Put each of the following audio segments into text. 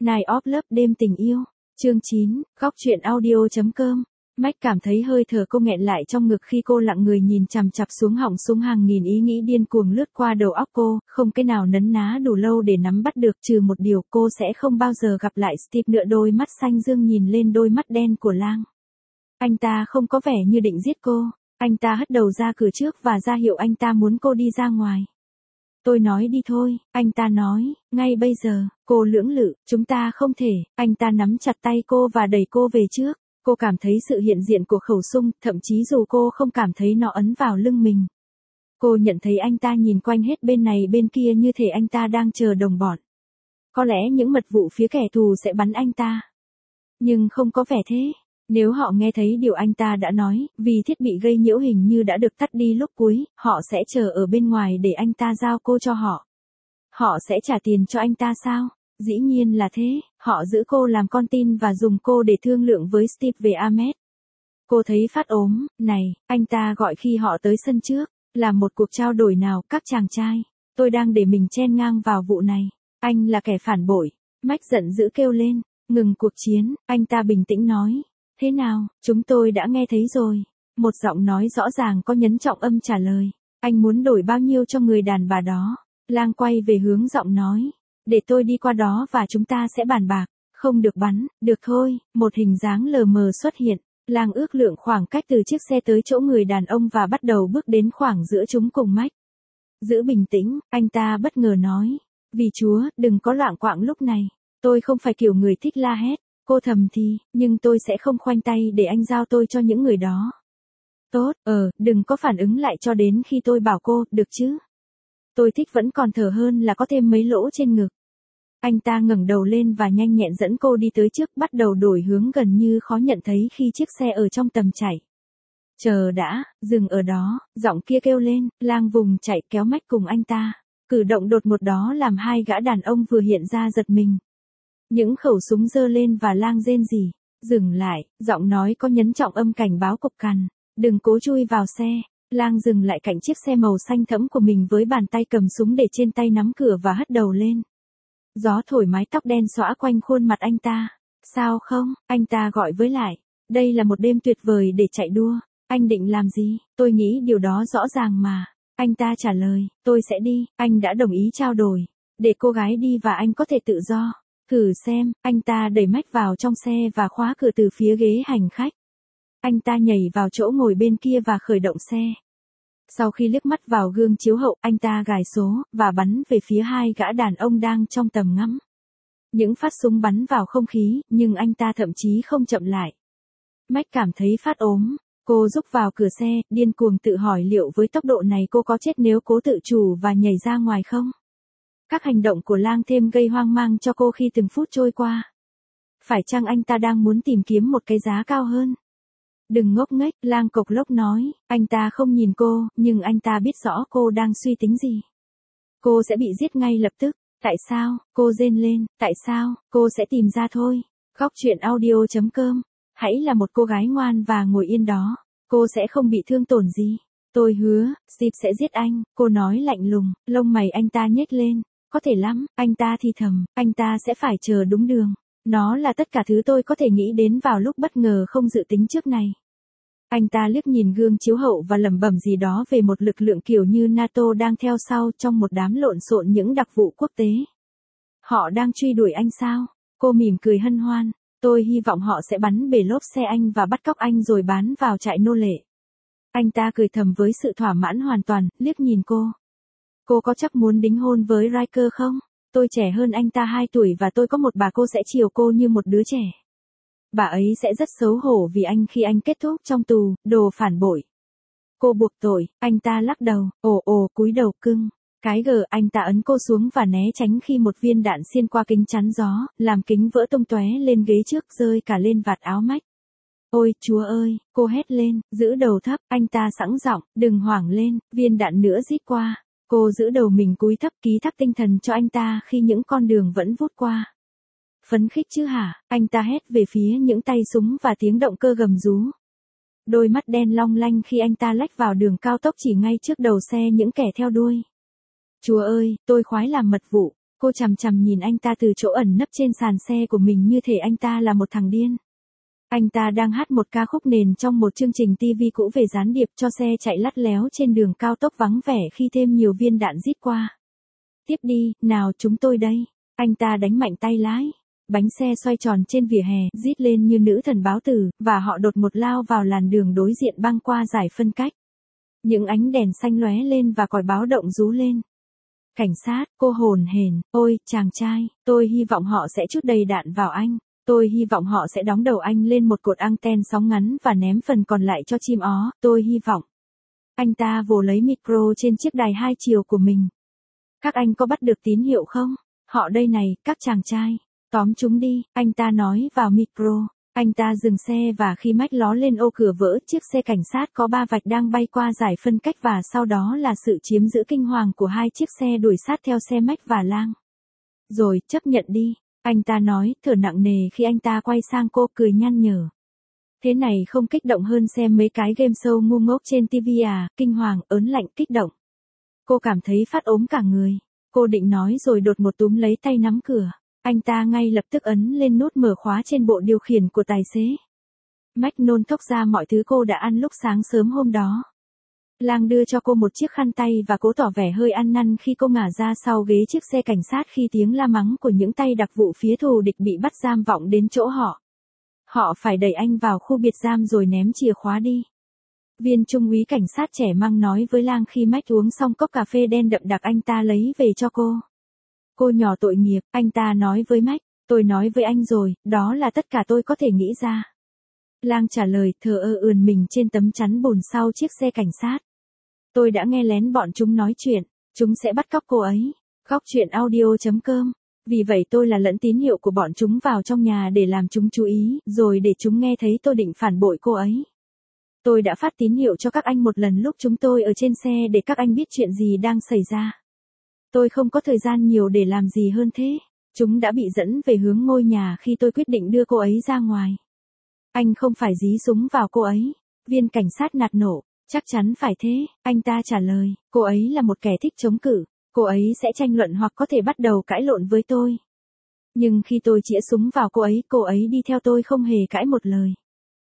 Night of Love đêm tình yêu. Chương 9, góc truyện audio.com. Mike cảm thấy hơi thở cô nghẹn lại trong ngực khi cô lặng người nhìn chằm chằm xuống họng súng, hàng nghìn ý nghĩ điên cuồng lướt qua đầu óc cô, không cái nào nấn ná đủ lâu để nắm bắt được, trừ một điều, cô sẽ không bao giờ gặp lại Steve nữa. Đôi mắt xanh dương nhìn lên đôi mắt đen của Lang. Anh ta không có vẻ như định giết cô, anh ta hất đầu ra cửa trước và ra hiệu anh ta muốn cô đi ra ngoài. Tôi nói đi thôi, anh ta nói, ngay bây giờ. Cô lưỡng lự, chúng ta không thể. Anh ta nắm chặt tay cô và đẩy cô về trước. Cô cảm thấy sự hiện diện của khẩu súng, thậm chí dù cô không cảm thấy nó ấn vào lưng mình. Cô nhận thấy anh ta nhìn quanh hết bên này bên kia như thể anh ta đang chờ đồng bọn. Có lẽ những mật vụ phía kẻ thù sẽ bắn anh ta. Nhưng không có vẻ thế. Nếu họ nghe thấy điều anh ta đã nói, vì thiết bị gây nhiễu hình như đã được tắt đi lúc cuối, họ sẽ chờ ở bên ngoài để anh ta giao cô cho họ. Họ sẽ trả tiền cho anh ta sao? Dĩ nhiên là thế, họ giữ cô làm con tin và dùng cô để thương lượng với Steve về Ahmed. Cô thấy phát ốm, này, anh ta gọi khi họ tới sân trước, là một cuộc trao đổi nào, các chàng trai. Tôi đang để mình chen ngang vào vụ này. Anh là kẻ phản bội. Mike giận dữ kêu lên, ngừng cuộc chiến, anh ta bình tĩnh nói. Thế nào, chúng tôi đã nghe thấy rồi. Một giọng nói rõ ràng có nhấn trọng âm trả lời. Anh muốn đổi bao nhiêu cho người đàn bà đó? Lang quay về hướng giọng nói. Để tôi đi qua đó và chúng ta sẽ bàn bạc. Không được bắn, được thôi. Một hình dáng lờ mờ xuất hiện. Lang ước lượng khoảng cách từ chiếc xe tới chỗ người đàn ông và bắt đầu bước đến khoảng giữa chúng cùng Mike. Giữ bình tĩnh, anh ta bất ngờ nói. Vì Chúa, đừng có loạng quạng lúc này. Tôi không phải kiểu người thích la hét. Cô thầm thì, nhưng tôi sẽ không khoanh tay để anh giao tôi cho những người đó. Tốt, đừng có phản ứng lại cho đến khi tôi bảo cô, được chứ? Tôi thích vẫn còn thở hơn là có thêm mấy lỗ trên ngực. Anh ta ngẩng đầu lên và nhanh nhẹn dẫn cô đi tới trước, bắt đầu đổi hướng gần như khó nhận thấy khi chiếc xe ở trong tầm chạy. Chờ đã, dừng ở đó, giọng kia kêu lên. Lang vùng chạy kéo Mike cùng anh ta. Cử động đột ngột đó làm hai gã đàn ông vừa hiện ra giật mình. Những khẩu súng giơ lên và Lang rên rỉ. Dừng lại, giọng nói có nhấn trọng âm cảnh báo cộc cằn. Đừng cố chui vào xe. Lang dừng lại cạnh chiếc xe màu xanh thẫm của mình với bàn tay cầm súng để trên tay nắm cửa và hất đầu lên. Gió thổi mái tóc đen xõa quanh khuôn mặt anh ta. Sao không? Anh ta gọi với lại. Đây là một đêm tuyệt vời để chạy đua. Anh định làm gì? Tôi nghĩ điều đó rõ ràng mà. Anh ta trả lời. Tôi sẽ đi. Anh đã đồng ý trao đổi. Để cô gái đi và anh có thể tự do. Thử xem. Anh ta đẩy Mike vào trong xe và khóa cửa từ phía ghế hành khách. Anh ta nhảy vào chỗ ngồi bên kia và khởi động xe. Sau khi liếc mắt vào gương chiếu hậu, anh ta gài số, và bắn về phía hai gã đàn ông đang trong tầm ngắm. Những phát súng bắn vào không khí, nhưng anh ta thậm chí không chậm lại. Mike cảm thấy phát ốm. Cô rúc vào cửa xe, điên cuồng tự hỏi liệu với tốc độ này cô có chết nếu cố tự chủ và nhảy ra ngoài không? Các hành động của Lang thêm gây hoang mang cho cô khi từng phút trôi qua. Phải chăng anh ta đang muốn tìm kiếm một cái giá cao hơn? Đừng ngốc nghếch, Lang cộc lốc nói. Anh ta không nhìn cô, nhưng anh ta biết rõ cô đang suy tính gì. Cô sẽ bị giết ngay lập tức. Tại sao? Cô rên lên. Tại sao? Cô sẽ tìm ra thôi. Góc truyện audio.com. Hãy là một cô gái ngoan và ngồi yên đó. Cô sẽ không bị thương tổn gì. Tôi hứa, Steve sẽ giết anh. Cô nói lạnh lùng. Lông mày anh ta nhếch lên. Có thể lắm, anh ta thì thầm. Anh ta sẽ phải chờ đúng đường. Nó là tất cả thứ tôi có thể nghĩ đến vào lúc bất ngờ không dự tính trước này. Anh ta liếc nhìn gương chiếu hậu và lẩm bẩm gì đó về một lực lượng kiểu như NATO đang theo sau trong một đám lộn xộn những đặc vụ quốc tế. Họ đang truy đuổi anh sao? Cô mỉm cười hân hoan. Tôi hy vọng họ sẽ bắn bể lốp xe anh và bắt cóc anh rồi bán vào trại nô lệ. Anh ta cười thầm với sự thỏa mãn hoàn toàn, liếc nhìn cô. Cô có chắc muốn đính hôn với Riker không? Tôi trẻ hơn anh ta 2 tuổi và tôi có một bà cô sẽ chiều cô như một đứa trẻ. Bà ấy sẽ rất xấu hổ vì anh khi anh kết thúc trong tù, đồ phản bội. Cô buộc tội, anh ta lắc đầu, cúi đầu cưng. Cái gờ, anh ta ấn cô xuống và né tránh khi một viên đạn xuyên qua kính chắn gió, làm kính vỡ tung tóe lên ghế trước rơi cả lên vạt áo Mike. Ôi, Chúa ơi, cô hét lên, giữ đầu thấp, anh ta sẵn giọng, đừng hoảng lên, viên đạn nữa rít qua. Cô giữ đầu mình cúi thấp ký thác tinh thần cho anh ta khi những con đường vẫn vút qua. Phấn khích chứ hả? Anh ta hét về phía những tay súng và tiếng động cơ gầm rú. Đôi mắt đen long lanh khi anh ta lách vào đường cao tốc chỉ ngay trước đầu xe những kẻ theo đuôi. Chúa ơi, tôi khoái làm mật vụ. Cô chằm chằm nhìn anh ta từ chỗ ẩn nấp trên sàn xe của mình như thể anh ta là một thằng điên. Anh ta đang hát một ca khúc nền trong một chương trình TV cũ về gián điệp cho xe chạy lắt léo trên đường cao tốc vắng vẻ khi thêm nhiều viên đạn rít qua. Tiếp đi, nào chúng tôi đây. Anh ta đánh mạnh tay lái. Bánh xe xoay tròn trên vỉa hè, rít lên như nữ thần báo tử, và họ đột ngột lao vào làn đường đối diện băng qua giải phân cách. Những ánh đèn xanh lóe lên và còi báo động rú lên. Cảnh sát, cô hồn hển, ôi, chàng trai, tôi hy vọng họ sẽ trút đầy đạn vào anh. Tôi hy vọng họ sẽ đóng đầu anh lên một cột anten sóng ngắn và ném phần còn lại cho chim ó, tôi hy vọng. Anh ta vồ lấy micro trên chiếc đài hai chiều của mình. Các anh có bắt được tín hiệu không? Họ đây này, các chàng trai. Tóm chúng đi, anh ta nói vào micro. Anh ta dừng xe và khi mách ló lên ô cửa vỡ, chiếc xe cảnh sát có 3 vạch đang bay qua giải phân cách và sau đó là sự chiếm giữ kinh hoàng của 2 chiếc xe đuổi sát theo xe Mách và Lang. Rồi, chấp nhận đi. Anh ta nói, thở nặng nề khi anh ta quay sang cô cười nhăn nhở. Thế này không kích động hơn xem mấy cái game show ngu ngốc trên TV à, kinh hoàng, ớn lạnh, kích động. Cô cảm thấy phát ốm cả người. Cô định nói rồi đột ngột túm lấy tay nắm cửa. Anh ta ngay lập tức ấn lên nút mở khóa trên bộ điều khiển của tài xế. Mách nôn thốc ra mọi thứ cô đã ăn lúc sáng sớm hôm đó. Lang đưa cho cô một chiếc khăn tay và cố tỏ vẻ hơi ăn năn khi cô ngả ra sau ghế chiếc xe cảnh sát khi tiếng la mắng của những tay đặc vụ phía thù địch bị bắt giam vọng đến chỗ họ. Họ phải đẩy anh vào khu biệt giam rồi ném chìa khóa đi. Viên trung úy cảnh sát trẻ măng nói với Lang khi Mách uống xong cốc cà phê đen đậm đặc anh ta lấy về cho cô. Cô nhỏ tội nghiệp, anh ta nói với Mách, tôi nói với anh rồi, đó là tất cả tôi có thể nghĩ ra. Lang trả lời thờ ơ ườn mình trên tấm chắn bùn sau chiếc xe cảnh sát. Tôi đã nghe lén bọn chúng nói chuyện, chúng sẽ bắt cóc cô ấy. Góc truyện audio.com. Vì vậy tôi là lẫn tín hiệu của bọn chúng vào trong nhà để làm chúng chú ý, rồi để chúng nghe thấy tôi định phản bội cô ấy. Tôi đã phát tín hiệu cho các anh một lần lúc chúng tôi ở trên xe để các anh biết chuyện gì đang xảy ra. Tôi không có thời gian nhiều để làm gì hơn thế. Chúng đã bị dẫn về hướng ngôi nhà khi tôi quyết định đưa cô ấy ra ngoài. Anh không phải dí súng vào cô ấy. Viên cảnh sát nạt nổ. Chắc chắn phải thế, anh ta trả lời. Cô ấy là một kẻ thích chống cự. Cô ấy sẽ tranh luận hoặc có thể bắt đầu cãi lộn với tôi. Nhưng khi tôi chĩa súng vào cô ấy đi theo tôi không hề cãi một lời.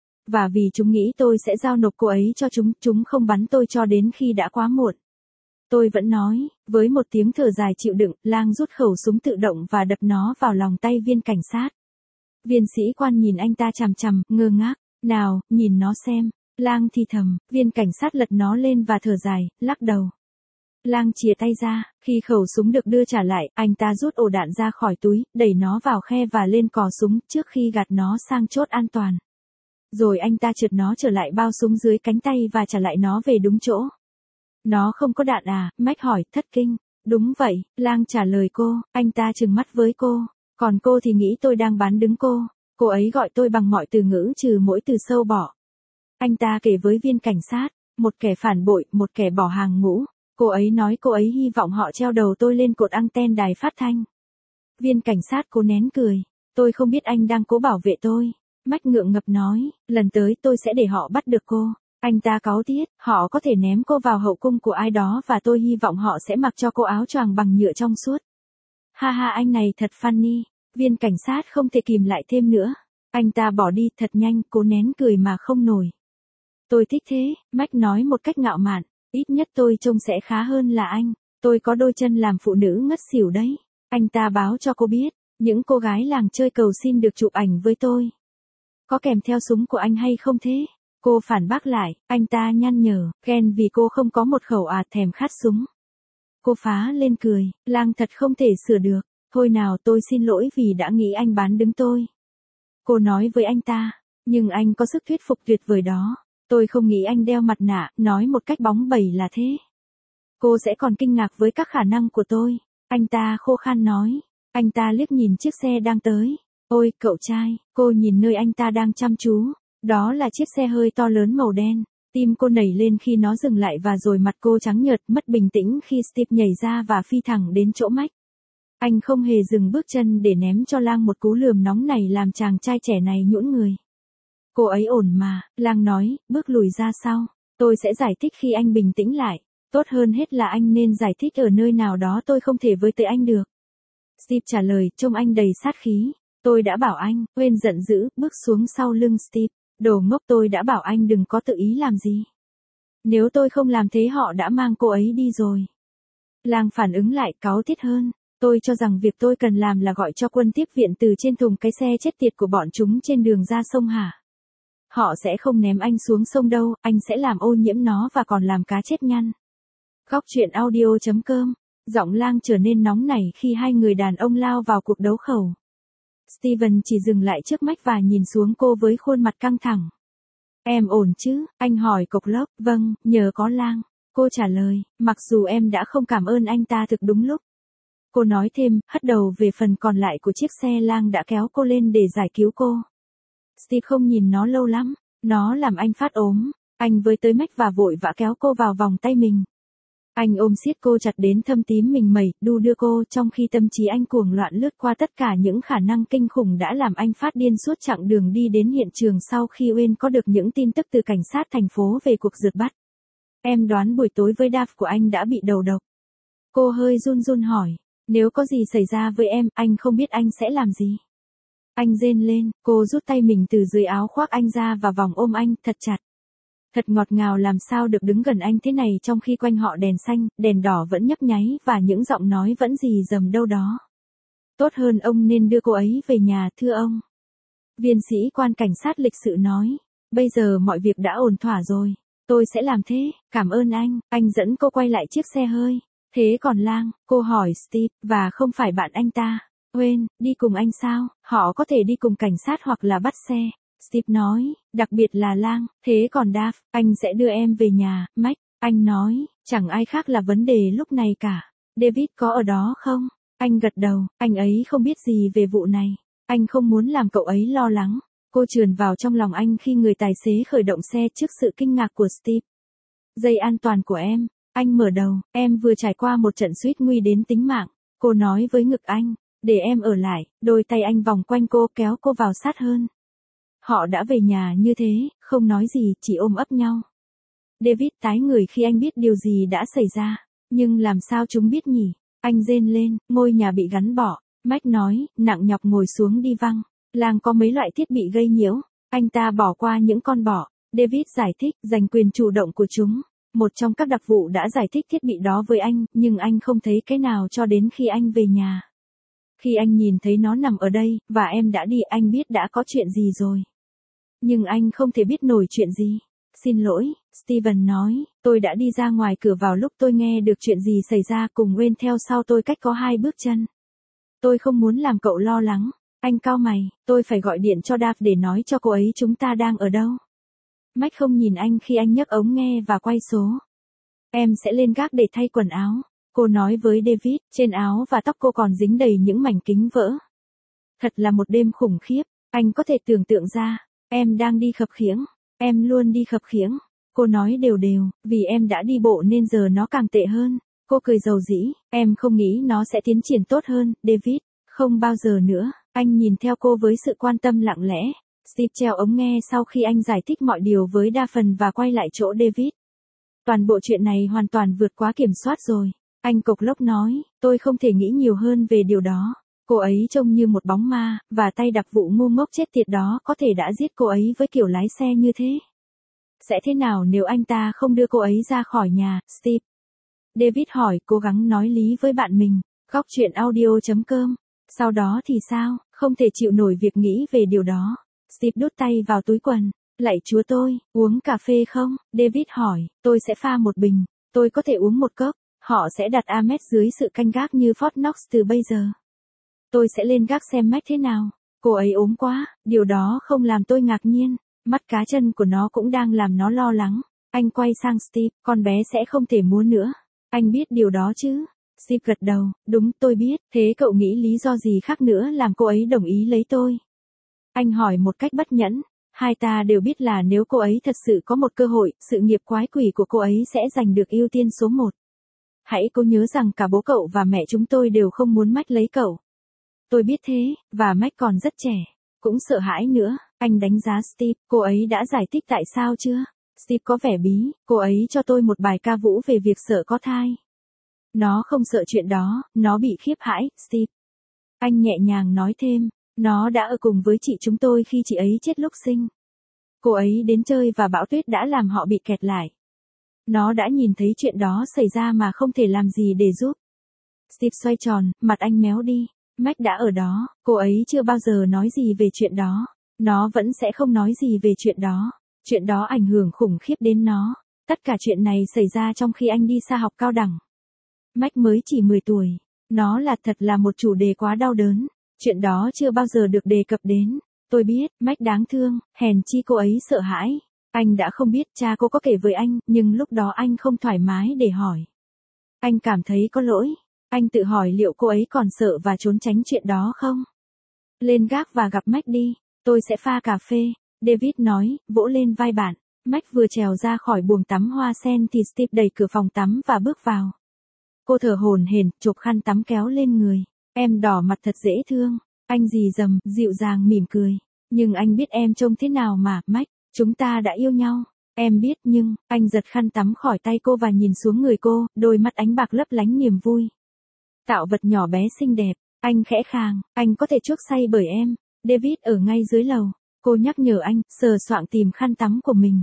Và vì chúng nghĩ tôi sẽ giao nộp cô ấy cho chúng không bắn tôi cho đến khi đã quá muộn. Tôi vẫn nói, với một tiếng thở dài chịu đựng, Lang rút khẩu súng tự động và đập nó vào lòng tay viên cảnh sát. Viên sĩ quan nhìn anh ta chằm chằm, ngơ ngác. Nào, nhìn nó xem. Lang thì thầm, viên cảnh sát lật nó lên và thở dài, lắc đầu. Lang chìa tay ra, khi khẩu súng được đưa trả lại, anh ta rút ổ đạn ra khỏi túi, đẩy nó vào khe và lên cò súng trước khi gạt nó sang chốt an toàn. Rồi anh ta trượt nó trở lại bao súng dưới cánh tay và trả lại nó về đúng chỗ. Nó không có đạn à, Mách hỏi, thất kinh. Đúng vậy, Lang trả lời cô, anh ta trừng mắt với cô. Còn cô thì nghĩ tôi đang bán đứng cô. Cô ấy gọi tôi bằng mọi từ ngữ trừ mỗi từ sâu bỏ. Anh ta kể với viên cảnh sát, một kẻ phản bội, một kẻ bỏ hàng ngũ. Cô ấy nói cô ấy hy vọng họ treo đầu tôi lên cột anten đài phát thanh. Viên cảnh sát cố nén cười. Tôi không biết anh đang cố bảo vệ tôi. Mách ngượng ngập nói, lần tới tôi sẽ để họ bắt được cô. Anh ta cáu tiết, họ có thể ném cô vào hậu cung của ai đó và tôi hy vọng họ sẽ mặc cho cô áo choàng bằng nhựa trong suốt. Ha ha, anh này thật funny. Viên cảnh sát không thể kìm lại thêm nữa. Anh ta bỏ đi thật nhanh, cố nén cười mà không nổi. Tôi thích thế, Mách nói một cách ngạo mạn. Ít nhất tôi trông sẽ khá hơn là anh. Tôi có đôi chân làm phụ nữ ngất xỉu đấy. Anh ta báo cho cô biết, những cô gái làng chơi cầu xin được chụp ảnh với tôi. Có kèm theo súng của anh hay không thế? Cô phản bác lại, anh ta nhăn nhở, ghen vì cô không có một khẩu thèm khát súng. Cô phá lên cười, Lang thật không thể sửa được. Thôi nào, tôi xin lỗi vì đã nghĩ anh bán đứng tôi. Cô nói với anh ta, nhưng anh có sức thuyết phục tuyệt vời đó. Tôi không nghĩ anh đeo mặt nạ, nói một cách bóng bẩy là thế. Cô sẽ còn kinh ngạc với các khả năng của tôi. Anh ta khô khan nói. Anh ta liếc nhìn chiếc xe đang tới. Ôi, cậu trai, cô nhìn nơi anh ta đang chăm chú. Đó là chiếc xe hơi to lớn màu đen. Tim cô nảy lên khi nó dừng lại và rồi mặt cô trắng nhợt mất bình tĩnh khi Steve nhảy ra và phi thẳng đến chỗ Mách. Anh không hề dừng bước chân để ném cho Lang một cú lườm nóng này làm chàng trai trẻ này nhũn người. Cô ấy ổn mà, Lang nói, bước lùi ra sau. Tôi sẽ giải thích khi anh bình tĩnh lại. Tốt hơn hết là anh nên giải thích ở nơi nào đó tôi không thể với tới anh được. Steve trả lời, trông anh đầy sát khí. Tôi đã bảo anh, Wayne giận dữ, bước xuống sau lưng Steve. Đồ ngốc, tôi đã bảo anh đừng có tự ý làm gì. Nếu tôi không làm thế họ đã mang cô ấy đi rồi. Lang phản ứng lại, cáu tiết hơn. Tôi cho rằng việc tôi cần làm là gọi cho quân tiếp viện từ trên thùng cái xe chết tiệt của bọn chúng trên đường ra sông hả? Họ sẽ không ném anh xuống sông đâu, anh sẽ làm ô nhiễm nó và còn làm cá chết nhăn. Góc truyện audio.com. Giọng Lang trở nên nóng nảy khi hai người đàn ông lao vào cuộc đấu khẩu. Steven chỉ dừng lại trước Mike và nhìn xuống cô với khuôn mặt căng thẳng. Em ổn chứ? Anh hỏi cộc lốc. Vâng, nhờ có Lang. Cô trả lời, mặc dù em đã không cảm ơn anh ta thực đúng lúc. Cô nói thêm, hất đầu về phần còn lại của chiếc xe. Lang đã kéo cô lên để giải cứu cô. Steve không nhìn nó lâu lắm, nó làm anh phát ốm. Anh với tới Mike và vội vã kéo cô vào vòng tay mình. Anh ôm siết cô chặt đến thâm tím mình mẩy, đu đưa cô, trong khi tâm trí anh cuồng loạn lướt qua tất cả những khả năng kinh khủng đã làm anh phát điên suốt chặng đường đi đến hiện trường sau khi Wayne có được những tin tức từ cảnh sát thành phố về cuộc rượt bắt. Em đoán buổi tối với Dave của anh đã bị đầu độc. Cô hơi run run hỏi, nếu có gì xảy ra với em, anh không biết anh sẽ làm gì. Anh rên lên, cô rút tay mình từ dưới áo khoác anh ra và vòng ôm anh thật chặt. Thật ngọt ngào làm sao được đứng gần anh thế này trong khi quanh họ đèn xanh, đèn đỏ vẫn nhấp nháy và những giọng nói vẫn rì rầm đâu đó. Tốt hơn ông nên đưa cô ấy về nhà, thưa ông. Viên sĩ quan cảnh sát lịch sự nói. Bây giờ mọi việc đã ổn thỏa rồi. Tôi sẽ làm thế, cảm ơn anh dẫn cô quay lại chiếc xe hơi. Thế còn Lang, cô hỏi Steve, và không phải bạn anh ta. Wayne, đi cùng anh sao? Họ có thể đi cùng cảnh sát hoặc là bắt xe. Steve nói, đặc biệt là Lang, thế còn Dave, anh sẽ đưa em về nhà. Mike, anh nói, chẳng ai khác là vấn đề lúc này cả. David có ở đó không? Anh gật đầu, anh ấy không biết gì về vụ này. Anh không muốn làm cậu ấy lo lắng. Cô trườn vào trong lòng anh khi người tài xế khởi động xe trước sự kinh ngạc của Steve. Dây an toàn của em, anh mở đầu, em vừa trải qua một trận suýt nguy đến tính mạng. Cô nói với ngực anh, để em ở lại, đôi tay anh vòng quanh cô kéo cô vào sát hơn. Họ đã về nhà như thế, không nói gì, chỉ ôm ấp nhau. David tái người khi anh biết điều gì đã xảy ra. Nhưng làm sao chúng biết nhỉ? Anh rên lên, ngôi nhà bị gắn bỏ. Mike nói, nặng nhọc ngồi xuống đi văng. Lang có mấy loại thiết bị gây nhiễu. Anh ta bỏ qua những con bọ. David giải thích, giành quyền chủ động của chúng. Một trong các đặc vụ đã giải thích thiết bị đó với anh, nhưng anh không thấy cái nào cho đến khi anh về nhà. Khi anh nhìn thấy nó nằm ở đây, và em đã đi, anh biết đã có chuyện gì rồi. Nhưng anh không thể biết nổi chuyện gì. Xin lỗi, Steven nói, tôi đã đi ra ngoài cửa vào lúc tôi nghe được chuyện gì xảy ra cùng Wayne theo sau tôi cách có 2 bước chân. Tôi không muốn làm cậu lo lắng. Anh cau mày, tôi phải gọi điện cho Dave để nói cho cô ấy chúng ta đang ở đâu. Mike không nhìn anh khi anh nhấc ống nghe và quay số. Em sẽ lên gác để thay quần áo. Cô nói với David, trên áo và tóc cô còn dính đầy những mảnh kính vỡ. Thật là một đêm khủng khiếp, anh có thể tưởng tượng ra. Em đang đi khập khiễng. Em luôn đi khập khiễng. Cô nói đều đều, vì em đã đi bộ nên giờ nó càng tệ hơn. Cô cười rầu rĩ, em không nghĩ nó sẽ tiến triển tốt hơn, David. Không bao giờ nữa, anh nhìn theo cô với sự quan tâm lặng lẽ. Steve treo ống nghe sau khi anh giải thích mọi điều với đa phần và quay lại chỗ David. Toàn bộ chuyện này hoàn toàn vượt quá kiểm soát rồi. Anh cộc lốc nói, tôi không thể nghĩ nhiều hơn về điều đó. Cô ấy trông như một bóng ma, và tay đặc vụ ngu ngốc chết tiệt đó có thể đã giết cô ấy với kiểu lái xe như thế. Sẽ thế nào nếu anh ta không đưa cô ấy ra khỏi nhà, Steve? David hỏi, cố gắng nói lý với bạn mình. Góc truyện audio.com. Sau đó thì sao? Không thể chịu nổi việc nghĩ về điều đó. Steve đút tay vào túi quần. Lạy chúa tôi, uống cà phê không? David hỏi, tôi sẽ pha một bình. Tôi có thể uống một cốc. Họ sẽ đặt Ahmed dưới sự canh gác như Fort Knox từ bây giờ. Tôi sẽ lên gác xem Mike thế nào. Cô ấy ốm quá, điều đó không làm tôi ngạc nhiên. Mắt cá chân của nó cũng đang làm nó lo lắng. Anh quay sang Steve, con bé sẽ không thể múa nữa. Anh biết điều đó chứ? Steve gật đầu, đúng, tôi biết. Thế cậu nghĩ lý do gì khác nữa làm cô ấy đồng ý lấy tôi? Anh hỏi một cách bất nhẫn. Hai ta đều biết là nếu cô ấy thật sự có một cơ hội, sự nghiệp quái quỷ của cô ấy sẽ giành được ưu tiên số 1. Hãy cố nhớ rằng cả bố cậu và mẹ chúng tôi đều không muốn Mike lấy cậu. Tôi biết thế, và Mike còn rất trẻ. Cũng sợ hãi nữa. Anh đánh giá Steve, cô ấy đã giải thích tại sao chưa? Steve có vẻ bí, cô ấy cho tôi một bài ca vũ về việc sợ có thai. Nó không sợ chuyện đó, nó bị khiếp hãi, Steve. Anh nhẹ nhàng nói thêm, nó đã ở cùng với chị chúng tôi khi chị ấy chết lúc sinh. Cô ấy đến chơi và bão tuyết đã làm họ bị kẹt lại. Nó đã nhìn thấy chuyện đó xảy ra mà không thể làm gì để giúp. Steve xoay tròn, mặt anh méo đi. Mac đã ở đó, cô ấy chưa bao giờ nói gì về chuyện đó. Nó vẫn sẽ không nói gì về chuyện đó. Chuyện đó ảnh hưởng khủng khiếp đến nó. Tất cả chuyện này xảy ra trong khi anh đi xa học cao đẳng. Mac mới chỉ 10 tuổi. Nó thật là một chủ đề quá đau đớn. Chuyện đó chưa bao giờ được đề cập đến. Tôi biết, Mac đáng thương, hèn chi cô ấy sợ hãi. Anh đã không biết cha cô có kể với anh, nhưng lúc đó anh không thoải mái để hỏi. Anh cảm thấy có lỗi. Anh tự hỏi liệu cô ấy còn sợ và trốn tránh chuyện đó không? Lên gác và gặp Mac đi, tôi sẽ pha cà phê, David nói, vỗ lên vai bạn. Mac vừa trèo ra khỏi buồng tắm hoa sen thì Steve đẩy cửa phòng tắm và bước vào. Cô thở hổn hển, chộp khăn tắm kéo lên người. Em đỏ mặt thật dễ thương. Anh rì rầm, dịu dàng mỉm cười. Nhưng anh biết em trông thế nào mà, Mac, chúng ta đã yêu nhau. Em biết nhưng, anh giật khăn tắm khỏi tay cô và nhìn xuống người cô, đôi mắt ánh bạc lấp lánh niềm vui. Tạo vật nhỏ bé xinh đẹp, anh khẽ khàng, anh có thể chuốc say bởi em. David ở ngay dưới lầu. Cô nhắc nhở anh, sờ soạng tìm khăn tắm của mình.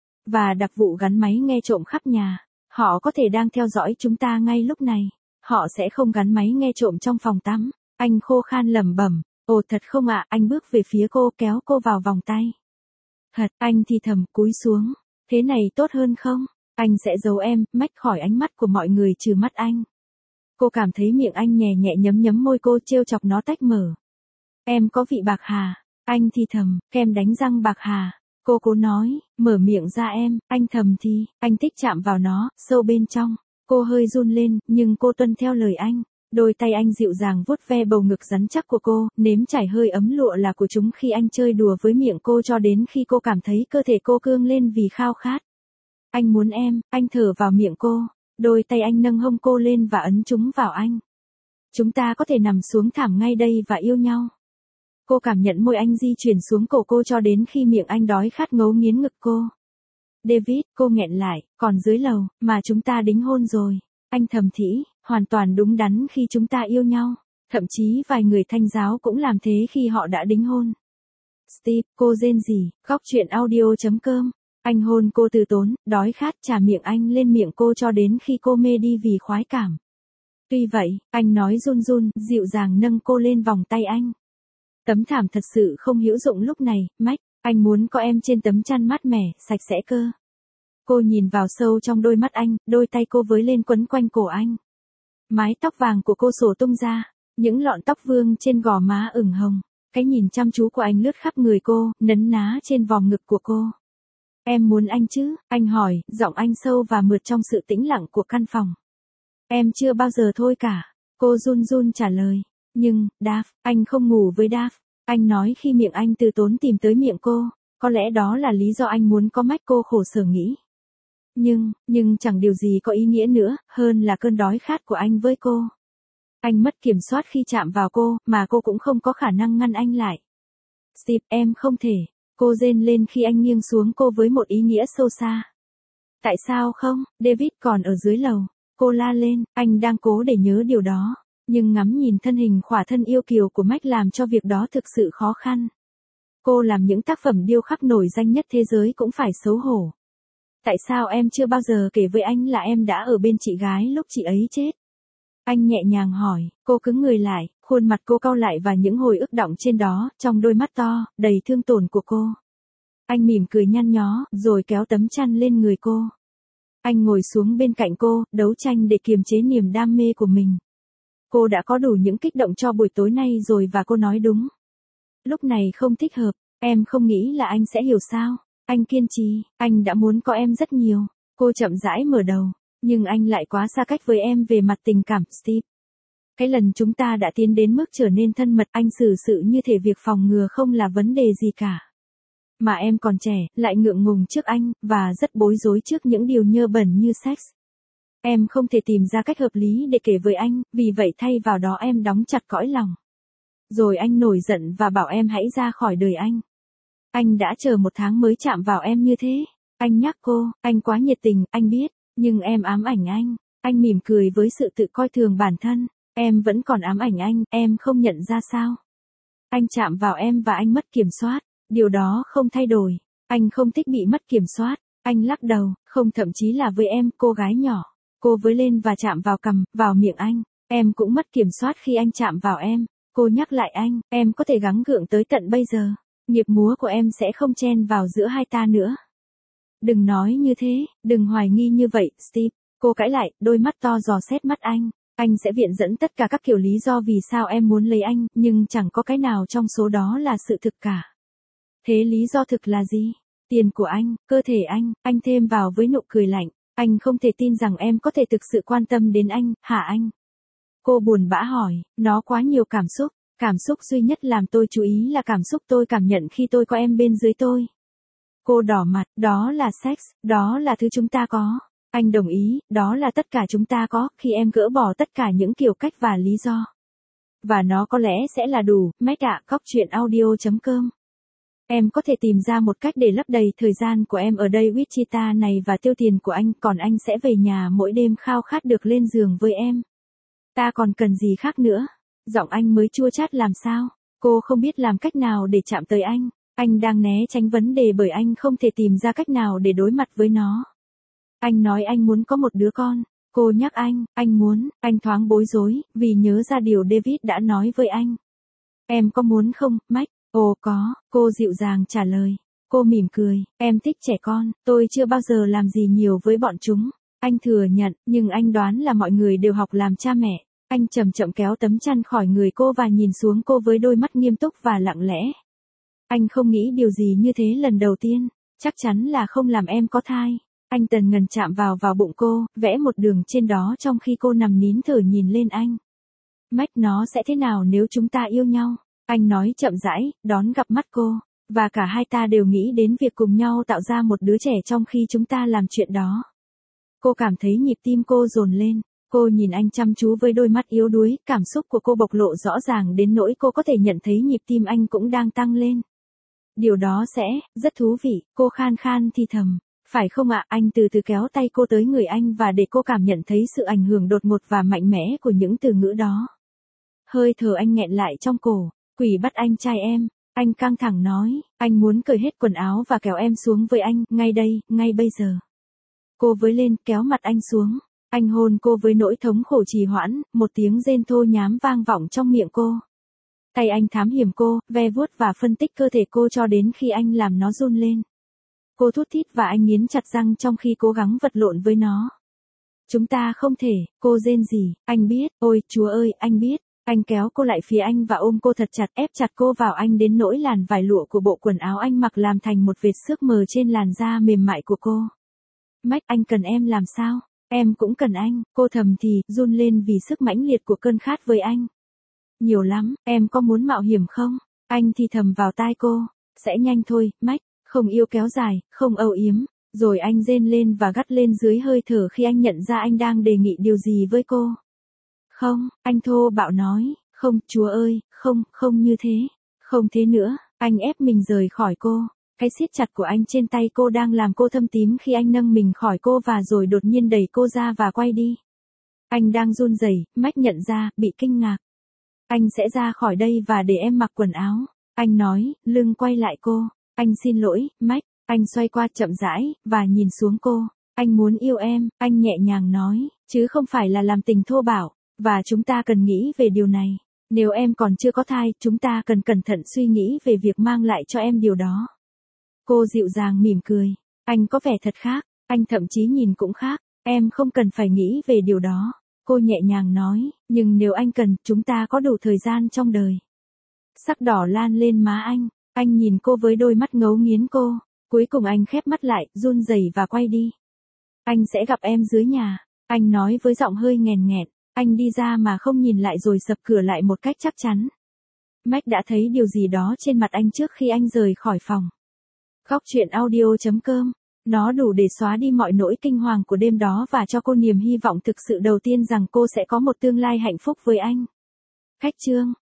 Và đặc vụ gắn máy nghe trộm khắp nhà. Họ có thể đang theo dõi chúng ta ngay lúc này. Họ sẽ không gắn máy nghe trộm trong phòng tắm. Anh khô khan lẩm bẩm. Ồ thật không ạ, anh bước về phía cô kéo cô vào vòng tay. Thật, anh thì thầm cúi xuống. Thế này tốt hơn không? Anh sẽ giấu em, Mac khỏi ánh mắt của mọi người trừ mắt anh. Cô cảm thấy miệng anh nhẹ nhẹ nhấm nhấm môi cô trêu chọc nó tách mở. Em có vị bạc hà. Anh thì thầm, kem đánh răng bạc hà. Cô cố nói, mở miệng ra em, anh thầm thì, anh thích chạm vào nó, sâu bên trong. Cô hơi run lên, nhưng cô tuân theo lời anh. Đôi tay anh dịu dàng vuốt ve bầu ngực rắn chắc của cô, nếm trải hơi ấm lụa là của chúng khi anh chơi đùa với miệng cô cho đến khi cô cảm thấy cơ thể cô cương lên vì khao khát. Anh muốn em, anh thở vào miệng cô. Đôi tay anh nâng hông cô lên và ấn chúng vào anh. Chúng ta có thể nằm xuống thảm ngay đây và yêu nhau. Cô cảm nhận môi anh di chuyển xuống cổ cô cho đến khi miệng anh đói khát ngấu nghiến ngực cô. David, cô nghẹn lại, còn dưới lầu, mà chúng ta đính hôn rồi. Anh thầm thỉ, hoàn toàn đúng đắn khi chúng ta yêu nhau. Thậm chí vài người Thanh giáo cũng làm thế khi họ đã đính hôn. Steve, cô rên rỉ, khóc chuyện audio.com. Anh hôn cô từ tốn, đói khát chà miệng anh lên miệng cô cho đến khi cô mê đi vì khoái cảm. Tuy vậy, anh nói run run, dịu dàng nâng cô lên vòng tay anh. Tấm thảm thật sự không hữu dụng lúc này, Mac, anh muốn có em trên tấm chăn mát mẻ, sạch sẽ cơ. Cô nhìn vào sâu trong đôi mắt anh, đôi tay cô với lên quấn quanh cổ anh. Mái tóc vàng của cô xổ tung ra, những lọn tóc vương trên gò má ửng hồng. Cái nhìn chăm chú của anh lướt khắp người cô, nấn ná trên vòng ngực của cô. Em muốn anh chứ? Anh hỏi, giọng anh sâu và mượt trong sự tĩnh lặng của căn phòng. Em chưa bao giờ thôi cả. Cô run run trả lời. Nhưng, Daph, anh không ngủ với Daph. Anh nói khi miệng anh từ tốn tìm tới miệng cô. Có lẽ đó là lý do anh muốn có Mac, cô khổ sở nghĩ. Nhưng chẳng điều gì có ý nghĩa nữa, hơn là cơn đói khát của anh với cô. Anh mất kiểm soát khi chạm vào cô, mà cô cũng không có khả năng ngăn anh lại. Steve, em không thể. Cô rên lên khi anh nghiêng xuống cô với một ý nghĩa sâu xa. Tại sao không? David còn ở dưới lầu. Cô la lên, anh đang cố để nhớ điều đó. Nhưng ngắm nhìn thân hình khỏa thân yêu kiều của Mac làm cho việc đó thực sự khó khăn. Cô làm những tác phẩm điêu khắc nổi danh nhất thế giới cũng phải xấu hổ. Tại sao em chưa bao giờ kể với anh là em đã ở bên chị gái lúc chị ấy chết? Anh nhẹ nhàng hỏi, cô cứng người lại, khuôn mặt cô cau lại và những hồi ức đọng trên đó, trong đôi mắt to, đầy thương tổn của cô. Anh mỉm cười nhăn nhó, rồi kéo tấm chăn lên người cô. Anh ngồi xuống bên cạnh cô, đấu tranh để kiềm chế niềm đam mê của mình. Cô đã có đủ những kích động cho buổi tối nay rồi và cô nói đúng. Lúc này không thích hợp, em không nghĩ là anh sẽ hiểu sao? Anh kiên trì, anh đã muốn có em rất nhiều. Cô chậm rãi mở đầu, nhưng anh lại quá xa cách với em về mặt tình cảm, Steve. Cái lần chúng ta đã tiến đến mức trở nên thân mật, anh xử sự như thể việc phòng ngừa không là vấn đề gì cả. Mà em còn trẻ, lại ngượng ngùng trước anh, và rất bối rối trước những điều nhơ bẩn như sex. Em không thể tìm ra cách hợp lý để kể với anh, vì vậy thay vào đó em đóng chặt cõi lòng. Rồi anh nổi giận và bảo em hãy ra khỏi đời anh. Anh đã chờ 1 tháng mới chạm vào em như thế. Anh nhắc cô, anh quá nhiệt tình, anh biết, nhưng em ám ảnh anh. Anh mỉm cười với sự tự coi thường bản thân. Em vẫn còn ám ảnh anh, em không nhận ra sao? Anh chạm vào em và anh mất kiểm soát, điều đó không thay đổi. Anh không thích bị mất kiểm soát. Anh lắc đầu, không, thậm chí là với em, cô gái nhỏ. Cô với lên và chạm vào cằm, vào miệng anh. Em cũng mất kiểm soát khi anh chạm vào em. Cô nhắc lại anh, em có thể gắng gượng tới tận bây giờ. Nhịp múa của em sẽ không chen vào giữa hai ta nữa. Đừng nói như thế, đừng hoài nghi như vậy, Steve. Cô cãi lại, đôi mắt to dò xét mắt anh. Anh sẽ viện dẫn tất cả các kiểu lý do vì sao em muốn lấy anh, nhưng chẳng có cái nào trong số đó là sự thực cả. Thế lý do thực là gì? Tiền của anh, cơ thể anh thêm vào với nụ cười lạnh. Anh không thể tin rằng em có thể thực sự quan tâm đến anh, hả anh? Cô buồn bã hỏi, nó quá nhiều cảm xúc. Cảm xúc duy nhất làm tôi chú ý là cảm xúc tôi cảm nhận khi tôi có em bên dưới tôi. Cô đỏ mặt, đó là sex, đó là thứ chúng ta có. Anh đồng ý, đó là tất cả chúng ta có, khi em gỡ bỏ tất cả những kiểu cách và lý do. Và nó có lẽ sẽ là đủ, Mac ạ, coctruyện.audio.com. Em có thể tìm ra một cách để lấp đầy thời gian của em ở đây Wichita này và tiêu tiền của anh, còn anh sẽ về nhà mỗi đêm khao khát được lên giường với em. Ta còn cần gì khác nữa? Giọng anh mới chua chát làm sao? Cô không biết làm cách nào để chạm tới anh. Anh đang né tránh vấn đề bởi anh không thể tìm ra cách nào để đối mặt với nó. Anh nói anh muốn có một đứa con. Cô nhắc anh muốn, anh thoáng bối rối, vì nhớ ra điều David đã nói với anh. Em có muốn không, Mac? Ồ có, cô dịu dàng trả lời. Cô mỉm cười, em thích trẻ con, tôi chưa bao giờ làm gì nhiều với bọn chúng. Anh thừa nhận, nhưng anh đoán là mọi người đều học làm cha mẹ. Anh chậm chậm kéo tấm chăn khỏi người cô và nhìn xuống cô với đôi mắt nghiêm túc và lặng lẽ. Anh không nghĩ điều gì như thế lần đầu tiên, chắc chắn là không làm em có thai. Anh tần ngần chạm vào bụng cô, vẽ một đường trên đó trong khi cô nằm nín thở nhìn lên anh. Mac, nó sẽ thế nào nếu chúng ta yêu nhau? Anh nói chậm rãi, đón gặp mắt cô. Và cả hai ta đều nghĩ đến việc cùng nhau tạo ra một đứa trẻ trong khi chúng ta làm chuyện đó. Cô cảm thấy nhịp tim cô dồn lên. Cô nhìn anh chăm chú với đôi mắt yếu đuối, cảm xúc của cô bộc lộ rõ ràng đến nỗi cô có thể nhận thấy nhịp tim anh cũng đang tăng lên. Điều đó sẽ, rất thú vị, cô khan khan thì thầm. Phải không ạ? Anh từ từ kéo tay cô tới người anh và để cô cảm nhận thấy sự ảnh hưởng đột ngột và mạnh mẽ của những từ ngữ đó. Hơi thở anh nghẹn lại trong cổ. Quỷ bắt anh trai em. Anh căng thẳng nói, anh muốn cởi hết quần áo và kéo em xuống với anh, ngay đây, ngay bây giờ. Cô với lên, kéo mặt anh xuống. Anh hôn cô với nỗi thống khổ trì hoãn, một tiếng rên thô nhám vang vọng trong miệng cô. Tay anh thám hiểm cô, ve vuốt và phân tích cơ thể cô cho đến khi anh làm nó run lên. Cô thút thít và anh nghiến chặt răng trong khi cố gắng vật lộn với nó. Chúng ta không thể, cô rên rỉ, anh biết, ôi, Chúa ơi, anh biết. Anh kéo cô lại phía anh và ôm cô thật chặt, ép chặt cô vào anh đến nỗi làn vải lụa của bộ quần áo anh mặc làm thành một vệt xước mờ trên làn da mềm mại của cô. Mac, anh cần em làm sao? Em cũng cần anh, cô thầm thì, run lên vì sức mãnh liệt của cơn khát với anh. Nhiều lắm, em có muốn mạo hiểm không? Anh thì thầm vào tai cô. Sẽ nhanh thôi, Mac, không yêu kéo dài, không âu yếm. Rồi anh rên lên và gắt lên dưới hơi thở khi anh nhận ra anh đang đề nghị điều gì với cô. Không, anh thô bạo nói, không, Chúa ơi, không, không như thế, không thế nữa, anh ép mình rời khỏi cô. Cái siết chặt của anh trên tay cô đang làm cô thâm tím khi anh nâng mình khỏi cô và rồi đột nhiên đẩy cô ra và quay đi. Anh đang run rẩy, Mac nhận ra, bị kinh ngạc. Anh sẽ ra khỏi đây và để em mặc quần áo. Anh nói, lưng quay lại cô. Anh xin lỗi, Mac. Anh xoay qua chậm rãi, và nhìn xuống cô. Anh muốn yêu em, anh nhẹ nhàng nói, chứ không phải là làm tình thô bạo. Và chúng ta cần nghĩ về điều này. Nếu em còn chưa có thai, chúng ta cần cẩn thận suy nghĩ về việc mang lại cho em điều đó. Cô dịu dàng mỉm cười. Anh có vẻ thật khác, anh thậm chí nhìn cũng khác. Em không cần phải nghĩ về điều đó. Cô nhẹ nhàng nói, nhưng nếu anh cần, chúng ta có đủ thời gian trong đời. Sắc đỏ lan lên má anh nhìn cô với đôi mắt ngấu nghiến cô. Cuối cùng anh khép mắt lại, run rẩy và quay đi. Anh sẽ gặp em dưới nhà. Anh nói với giọng hơi nghèn nghẹt. Anh đi ra mà không nhìn lại rồi sập cửa lại một cách chắc chắn. Mac đã thấy điều gì đó trên mặt anh trước khi anh rời khỏi phòng. Coctruyện.audio.com. Nó đủ để xóa đi mọi nỗi kinh hoàng của đêm đó và cho cô niềm hy vọng thực sự đầu tiên rằng cô sẽ có một tương lai hạnh phúc với anh. Khách chương.